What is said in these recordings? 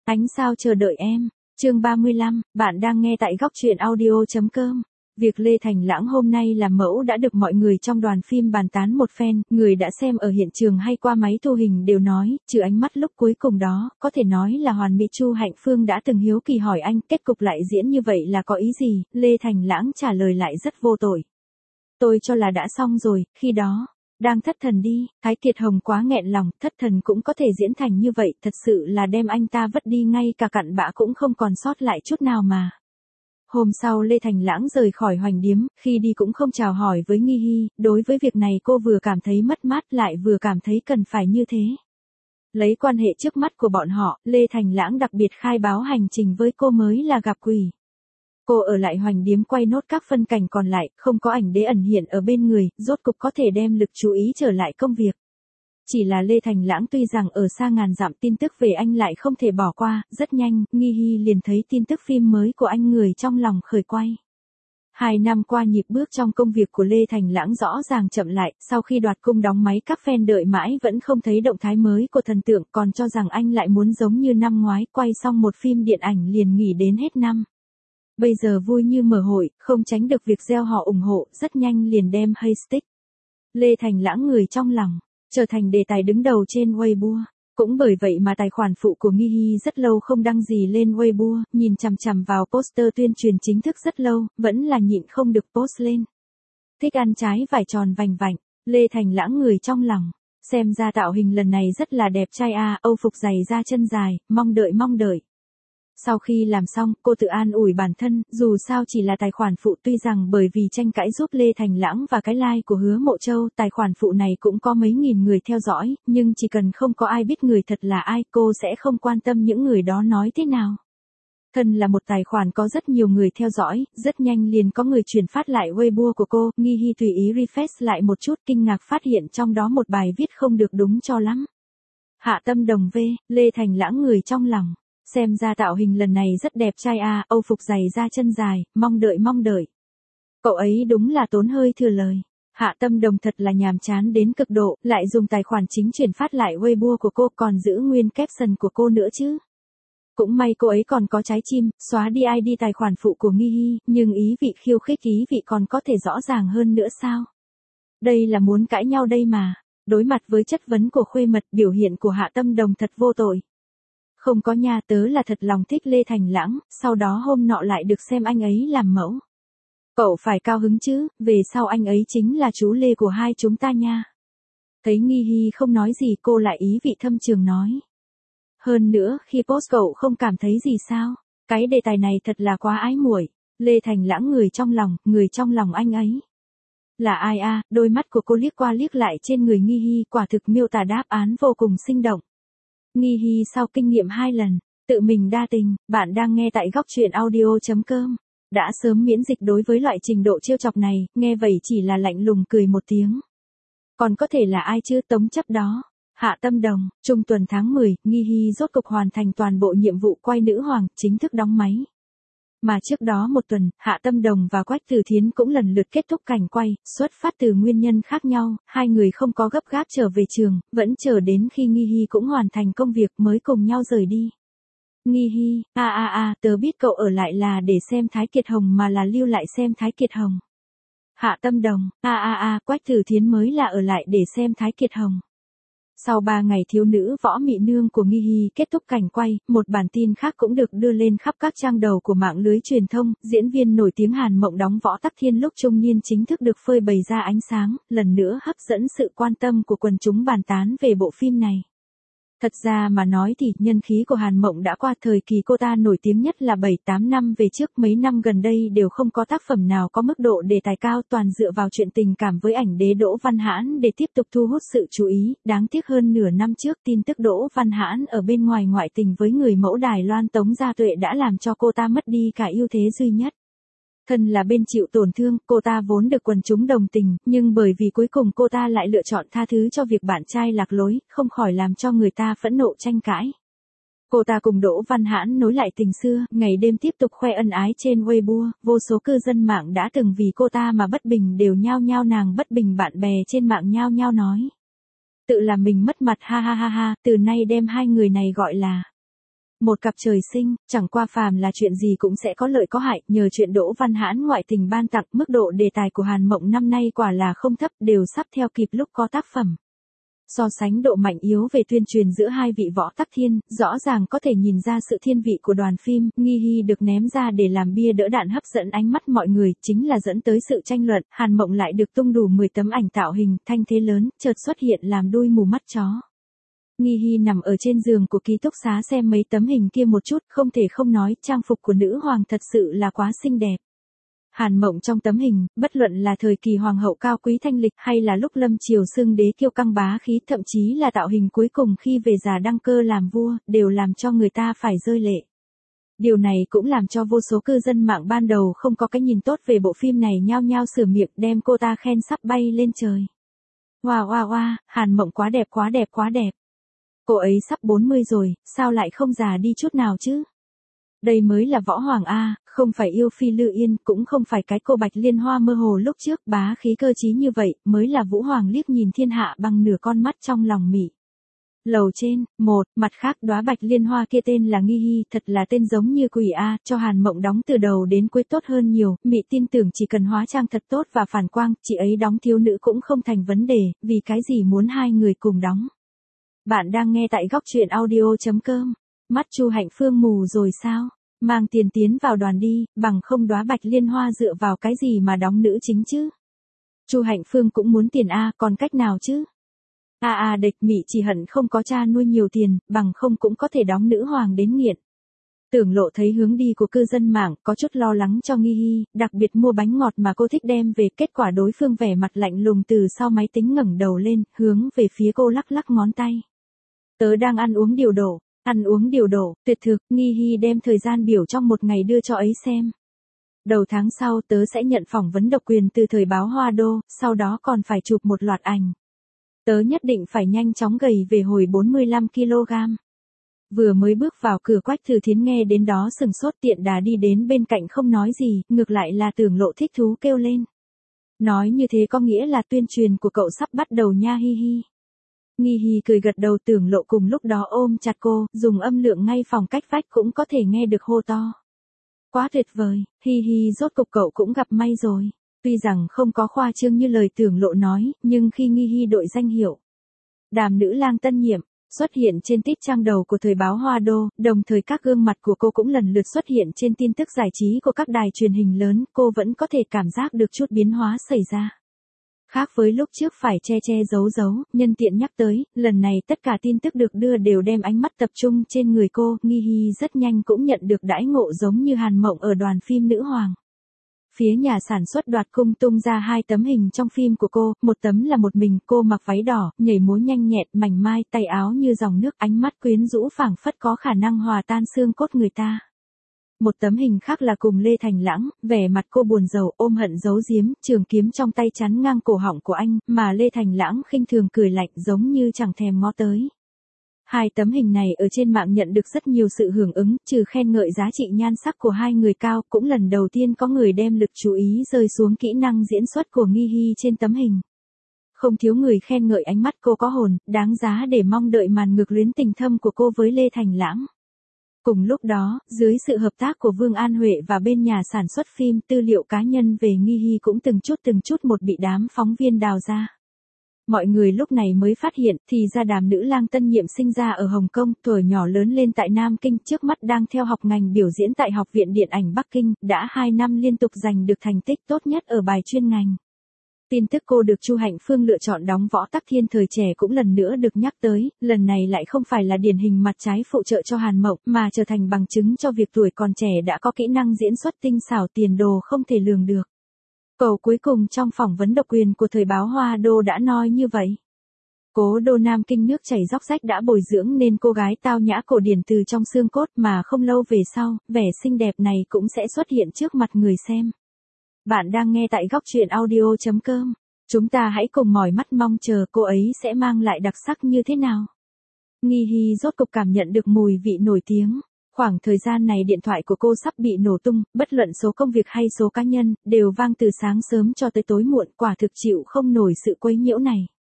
Ánh sao chờ đợi em. Chương 35, bạn đang nghe tại góc truyện audio.com. Việc Lê Thành Lãng hôm nay làm mẫu đã được mọi người trong đoàn phim bàn tán một phen, người đã xem ở hiện trường hay qua máy thu hình đều nói, trừ ánh mắt lúc cuối cùng đó, có thể nói là hoàn mỹ. Chu Hạnh Phương đã từng hiếu kỳ hỏi anh, kết cục lại diễn như vậy là có ý gì, Lê Thành Lãng trả lời lại rất vô tội. Tôi cho là đã xong rồi, khi đó đang thất thần đi, Thái Kiệt Hồng quá nghẹn lòng, thất thần cũng có thể diễn thành như vậy, thật sự là đem anh ta vứt đi ngay cả cặn bã cũng không còn sót lại chút nào mà. Hôm sau Lê Thành Lãng rời khỏi Hoành Điếm, khi đi cũng không chào hỏi với Nghi Hy, đối với việc này cô vừa cảm thấy mất mát lại vừa cảm thấy cần phải như thế. Lấy quan hệ trước mắt của bọn họ, Lê Thành Lãng đặc biệt khai báo hành trình với cô mới là gặp quỷ. Cô ở lại Hoành Điếm quay nốt các phân cảnh còn lại, không có ảnh đế ẩn hiện ở bên người, rốt cục có thể đem lực chú ý trở lại công việc. Chỉ là Lê Thành Lãng tuy rằng ở xa ngàn dặm tin tức về anh lại không thể bỏ qua, rất nhanh, Nghi Hy liền thấy tin tức phim mới của anh người trong lòng khởi quay. 2 năm qua nhịp bước trong công việc của Lê Thành Lãng rõ ràng chậm lại, sau khi đoạt cung đóng máy các fan đợi mãi vẫn không thấy động thái mới của thần tượng, còn cho rằng anh lại muốn giống như năm ngoái quay xong một phim điện ảnh liền nghỉ đến hết năm. Bây giờ vui như mở hội, không tránh được việc gieo họ ủng hộ, rất nhanh liền đem hashtag Lê Thành Lãng người trong lòng trở thành đề tài đứng đầu trên Weibo. Cũng bởi vậy mà tài khoản phụ của Nghi Hy rất lâu không đăng gì lên Weibo, nhìn chằm chằm vào poster tuyên truyền chính thức rất lâu, vẫn là nhịn không được post lên. Thích ăn trái vải tròn vành vạnh, Lê Thành Lãng người trong lòng. Xem ra tạo hình lần này rất là đẹp trai a, Âu phục giày da chân dài, mong đợi. Sau khi làm xong, cô tự an ủi bản thân, dù sao chỉ là tài khoản phụ, tuy rằng bởi vì tranh cãi giúp Lê Thành Lãng và cái like của Hứa Mộ Châu, tài khoản phụ này cũng có mấy nghìn người theo dõi, nhưng chỉ cần không có ai biết người thật là ai, cô sẽ không quan tâm những người đó nói thế nào. Thân là một tài khoản có rất nhiều người theo dõi, rất nhanh liền có người chuyển phát lại Weibo của cô, Nghi Hy tùy ý refresh lại một chút, kinh ngạc phát hiện trong đó một bài viết không được đúng cho lắm. Hạ Tâm Đồng V, Lê Thành Lãng người trong lòng. Xem ra tạo hình lần này rất đẹp trai a, Âu phục giày da chân dài, mong đợi. Cậu ấy đúng là tốn hơi thừa lời. Hạ Tâm Đồng thật là nhàm chán đến cực độ, lại dùng tài khoản chính chuyển phát lại Weibo của cô, còn giữ nguyên caption của cô nữa chứ. Cũng may cô ấy còn có trái tim, xóa đi ID tài khoản phụ của Nghi Hy, nhưng ý vị khiêu khích ý vị còn có thể rõ ràng hơn nữa sao? Đây là muốn cãi nhau đây mà. Đối mặt với chất vấn của khuê mật, biểu hiện của Hạ Tâm Đồng thật vô tội. Không có nha, tớ là thật lòng thích Lê Thành Lãng, sau đó hôm nọ lại được xem anh ấy làm mẫu. Cậu phải cao hứng chứ, về sau anh ấy chính là chú Lê của hai chúng ta nha. Thấy Nghi Hy không nói gì, cô lại ý vị thâm trường nói. Hơn nữa, khi post cậu không cảm thấy gì sao? Cái đề tài này thật là quá ái muội. Lê Thành Lãng người trong lòng anh ấy. Là ai a? Đôi mắt của cô liếc qua liếc lại trên người Nghi Hy, quả thực miêu tả đáp án vô cùng sinh động. Nghi Hy sau kinh nghiệm 2 lần, tự mình đa tình, bạn đang nghe tại góc truyện audio.com. Đã sớm miễn dịch đối với loại trình độ trêu chọc này, nghe vậy chỉ là lạnh lùng cười một tiếng. Còn có thể là ai chứ, tống chấp đó. Hạ Tâm Đồng, trung tuần tháng 10, Nghi Hy rốt cục hoàn thành toàn bộ nhiệm vụ quay nữ hoàng, chính thức đóng máy. Mà trước đó một tuần, Hạ Tâm Đồng và Quách Từ Thiến cũng lần lượt kết thúc cảnh quay, xuất phát từ nguyên nhân khác nhau, hai người không có gấp gáp trở về trường, vẫn chờ đến khi Nghi Hy cũng hoàn thành công việc mới cùng nhau rời đi. Nghi Hy, tớ biết cậu ở lại là để xem Thái Kiệt Hồng mà là lưu lại xem Thái Kiệt Hồng. Hạ Tâm Đồng, Quách Từ Thiến mới là ở lại để xem Thái Kiệt Hồng. Sau 3 ngày thiếu nữ võ mị nương của Nghi Hy kết thúc cảnh quay, một bản tin khác cũng được đưa lên khắp các trang đầu của mạng lưới truyền thông, diễn viên nổi tiếng Hàn Mộng đóng Võ Tắc Thiên lúc trung niên chính thức được phơi bày ra ánh sáng, lần nữa hấp dẫn sự quan tâm của quần chúng bàn tán về bộ phim này. Thật ra mà nói thì nhân khí của Hàn Mộng đã qua, thời kỳ cô ta nổi tiếng nhất là 7-8 năm về trước, mấy năm gần đây đều không có tác phẩm nào có mức độ đề tài cao, toàn dựa vào chuyện tình cảm với ảnh đế Đỗ Văn Hãn để tiếp tục thu hút sự chú ý, đáng tiếc hơn nửa năm trước tin tức Đỗ Văn Hãn ở bên ngoài ngoại tình với người mẫu Đài Loan Tống Gia Tuệ đã làm cho cô ta mất đi cả ưu thế duy nhất. Thân là bên chịu tổn thương, cô ta vốn được quần chúng đồng tình, nhưng bởi vì cuối cùng cô ta lại lựa chọn tha thứ cho việc bạn trai lạc lối, không khỏi làm cho người ta phẫn nộ tranh cãi. Cô ta cùng Đỗ Văn Hãn nối lại tình xưa, ngày đêm tiếp tục khoe ân ái trên Weibo, vô số cư dân mạng đã từng vì cô ta mà bất bình đều nhao nhao nàng bất bình, bạn bè trên mạng nhao nhao nói. Tự làm mình mất mặt ha, từ nay đem hai người này gọi là Một cặp trời sinh, chẳng qua phàm là chuyện gì cũng sẽ có lợi có hại, nhờ chuyện Đỗ Văn Hãn ngoại tình ban tặng, mức độ đề tài của Hàn Mộng năm nay quả là không thấp, đều sắp theo kịp lúc có tác phẩm. So sánh độ mạnh yếu về tuyên truyền giữa hai vị võ tắc thiên, rõ ràng có thể nhìn ra sự thiên vị của đoàn phim, Nghi Hy được ném ra để làm bia đỡ đạn hấp dẫn ánh mắt mọi người, chính là dẫn tới sự tranh luận, Hàn Mộng lại được tung đủ 10 tấm ảnh tạo hình, thanh thế lớn, chợt xuất hiện làm đuôi mù mắt chó. Nghi Hy nằm ở trên giường của ký túc xá xem mấy tấm hình kia một chút, không thể không nói, trang phục của nữ hoàng thật sự là quá xinh đẹp. Hàn Mộng trong tấm hình, bất luận là thời kỳ hoàng hậu cao quý thanh lịch hay là lúc lâm triều xưng đế kiêu căng bá khí, thậm chí là tạo hình cuối cùng khi về già đăng cơ làm vua, đều làm cho người ta phải rơi lệ. Điều này cũng làm cho vô số cư dân mạng ban đầu không có cái nhìn tốt về bộ phim này nhao nhao sửa miệng đem cô ta khen sắp bay lên trời. Wow wow wow, Hàn Mộng quá đẹp quá đẹp quá đẹp. Cô ấy sắp 40 rồi, sao lại không già đi chút nào chứ? Đây mới là võ hoàng A, không phải yêu phi Lư Yên, cũng không phải cái cô Bạch Liên Hoa mơ hồ lúc trước, bá khí cơ trí như vậy, mới là Vũ Hoàng liếc nhìn thiên hạ bằng nửa con mắt trong lòng mị. Lầu trên, mặt khác đóa Bạch Liên Hoa kia tên là Nghi Hy, thật là tên giống như quỷ A, cho Hàn Mộng đóng từ đầu đến cuối tốt hơn nhiều, mị tin tưởng chỉ cần hóa trang thật tốt và phản quang, chị ấy đóng thiếu nữ cũng không thành vấn đề, vì cái gì muốn hai người cùng đóng. Bạn đang nghe tại góc truyện audio.com. Mắt Chu Hạnh Phương mù rồi sao? Mang tiền tiến vào đoàn đi, bằng không đóa Bạch Liên Hoa dựa vào cái gì mà đóng nữ chính chứ? Chu Hạnh Phương cũng muốn tiền A, còn cách nào chứ? Địch mị chỉ hận không có cha nuôi nhiều tiền, bằng không cũng có thể đóng nữ hoàng đến nghiện. Tưởng Lộ thấy hướng đi của cư dân mạng, có chút lo lắng cho Nghi Hy, đặc biệt mua bánh ngọt mà cô thích đem về, kết quả đối phương vẻ mặt lạnh lùng từ sau máy tính ngẩng đầu lên, hướng về phía cô lắc lắc ngón tay. Tớ đang ăn uống điều độ, tuyệt thực, Nghi Hy đem thời gian biểu trong một ngày đưa cho ấy xem. Đầu tháng sau tớ sẽ nhận phỏng vấn độc quyền từ thời báo Hoa Đô, sau đó còn phải chụp một loạt ảnh. Tớ nhất định phải nhanh chóng gầy về hồi 45 kg. Vừa mới bước vào cửa, Quách Thư Thiến nghe đến đó sừng sốt, tiện đà đi đến bên cạnh không nói gì, ngược lại là Tưởng Lộ thích thú kêu lên. Nói như thế có nghĩa là tuyên truyền của cậu sắp bắt đầu nha Hi hi. Nghi Hy cười gật đầu, Tưởng Lộ cùng lúc đó ôm chặt cô, dùng âm lượng ngay phòng cách vách cũng có thể nghe được hô to. Quá tuyệt vời, Hi hi, rốt cục cậu cũng gặp may rồi. Tuy rằng không có khoa trương như lời Tưởng Lộ nói, nhưng khi Nghi Hy đội danh hiệu Đàm nữ lang tân nhiệm xuất hiện trên tít trang đầu của thời báo Hoa Đô, đồng thời các gương mặt của cô cũng lần lượt xuất hiện trên tin tức giải trí của các đài truyền hình lớn, cô vẫn có thể cảm giác được chút biến hóa xảy ra. Khác với lúc trước phải che giấu, nhân tiện nhắc tới, lần này tất cả tin tức được đưa đều đem ánh mắt tập trung trên người cô, Nghi Hy rất nhanh cũng nhận được đãi ngộ giống như Hàn Mộng ở đoàn phim Nữ Hoàng. Phía nhà sản xuất Đoạt Cung tung ra 2 tấm hình trong phim của cô, một tấm là một mình cô mặc váy đỏ, nhảy múa nhanh nhẹn, mảnh mai, tay áo như dòng nước, ánh mắt quyến rũ phảng phất có khả năng hòa tan xương cốt người ta. Một tấm hình khác là cùng Lê Thành Lãng, vẻ mặt cô buồn rầu, ôm hận giấu giếm, trường kiếm trong tay chắn ngang cổ họng của anh, mà Lê Thành Lãng khinh thường cười lạnh giống như chẳng thèm ngó tới. 2 tấm hình này ở trên mạng nhận được rất nhiều sự hưởng ứng, trừ khen ngợi giá trị nhan sắc của hai người cao, cũng lần đầu tiên có người đem lực chú ý rơi xuống kỹ năng diễn xuất của Nghi Hy trên tấm hình. Không thiếu người khen ngợi ánh mắt cô có hồn, đáng giá để mong đợi màn ngược luyến tình thâm của cô với Lê Thành Lãng. Cùng lúc đó, dưới sự hợp tác của Vương An Huệ và bên nhà sản xuất phim, tư liệu cá nhân về Nghi Hy cũng từng chút một bị đám phóng viên đào ra. Mọi người lúc này mới phát hiện, thì ra Đàm nữ lang tân nhiệm sinh ra ở Hồng Kông, tuổi nhỏ lớn lên tại Nam Kinh, trước mắt đang theo học ngành biểu diễn tại Học viện Điện ảnh Bắc Kinh, đã 2 năm liên tục giành được thành tích tốt nhất ở bài chuyên ngành. Tin tức cô được Chu Hạnh Phương lựa chọn đóng Võ Tắc Thiên thời trẻ cũng lần nữa được nhắc tới, lần này lại không phải là điển hình mặt trái phụ trợ cho Hàn Mộng, mà trở thành bằng chứng cho việc tuổi còn trẻ đã có kỹ năng diễn xuất tinh xảo, tiền đồ không thể lường được. Cậu cuối cùng trong phỏng vấn độc quyền của thời báo Hoa Đô đã nói như vậy. Cố đô Nam Kinh nước chảy dốc rách đã bồi dưỡng nên cô gái tao nhã cổ điển từ trong xương cốt, mà không lâu về sau, vẻ xinh đẹp này cũng sẽ xuất hiện trước mặt người xem. Bạn đang nghe tại góc truyện audio.com. Chúng ta hãy cùng mỏi mắt mong chờ cô ấy sẽ mang lại đặc sắc như thế nào. Nghi Hy rốt cục cảm nhận được mùi vị nổi tiếng. Khoảng thời gian này điện thoại của cô sắp bị nổ tung, bất luận số công việc hay số cá nhân, đều vang từ sáng sớm cho tới tối muộn, quả thực chịu không nổi sự quấy nhiễu này.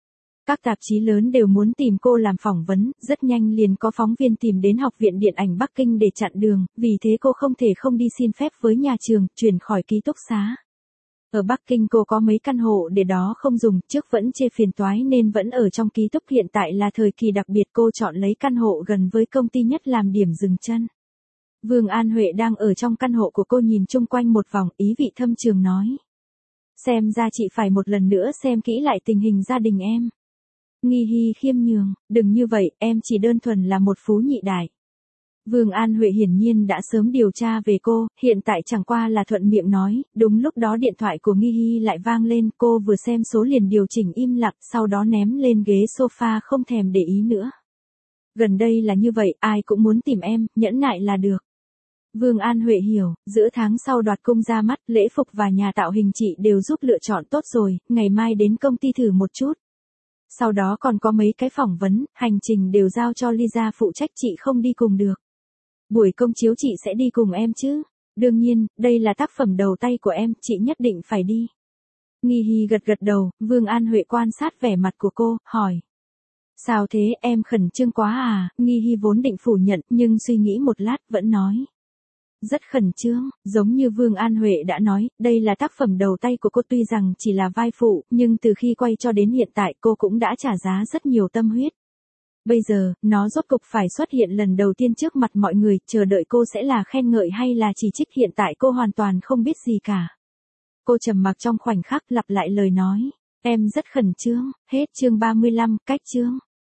Các tạp chí lớn đều muốn tìm cô làm phỏng vấn, rất nhanh liền có phóng viên tìm đến Học viện Điện ảnh Bắc Kinh để chặn đường, vì thế cô không thể không đi xin phép với nhà trường, chuyển khỏi ký túc xá. Ở Bắc Kinh cô có mấy căn hộ để đó không dùng, trước vẫn chê phiền toái nên vẫn ở trong ký túc, hiện tại là thời kỳ đặc biệt cô chọn lấy căn hộ gần với công ty nhất làm điểm dừng chân. Vương An Huệ đang ở trong căn hộ của cô nhìn chung quanh một vòng, ý vị thâm trường nói. Xem ra chị phải một lần nữa xem kỹ lại tình hình gia đình em. Nghi Hi khiêm nhường, đừng như vậy, em chỉ đơn thuần là một phú nhị đại. Vương An Huệ hiển nhiên đã sớm điều tra về cô, hiện tại chẳng qua là thuận miệng nói, đúng lúc đó điện thoại của Nghi Hi lại vang lên, cô vừa xem số liền điều chỉnh im lặng, sau đó ném lên ghế sofa không thèm để ý nữa. Gần đây là như vậy, ai cũng muốn tìm em, nhẫn nại là được. Vương An Huệ hiểu, giữa tháng sau đoạt cung ra mắt, lễ phục và nhà tạo hình chị đều giúp lựa chọn tốt rồi, ngày mai đến công ty thử một chút. Sau đó còn có mấy cái phỏng vấn, hành trình đều giao cho Lisa phụ trách, chị không đi cùng được. Buổi công chiếu chị sẽ đi cùng em chứ. Đương nhiên, đây là tác phẩm đầu tay của em, chị nhất định phải đi. Nghi Hi gật gật đầu, Vương An Huệ quan sát vẻ mặt của cô, hỏi. Sao thế, em khẩn trương quá à? Nghi Hi vốn định phủ nhận, nhưng suy nghĩ một lát, vẫn nói. Rất khẩn trương, giống như Vương An Huệ đã nói, đây là tác phẩm đầu tay của cô, tuy rằng chỉ là vai phụ, nhưng từ khi quay cho đến hiện tại cô cũng đã trả giá rất nhiều tâm huyết. Bây giờ, nó rốt cục phải xuất hiện lần đầu tiên trước mặt mọi người, chờ đợi cô sẽ là khen ngợi hay là chỉ trích, hiện tại cô hoàn toàn không biết gì cả. Cô trầm mặc trong khoảnh khắc, lặp lại lời nói, em rất khẩn trương, hết chương 35, cách chương.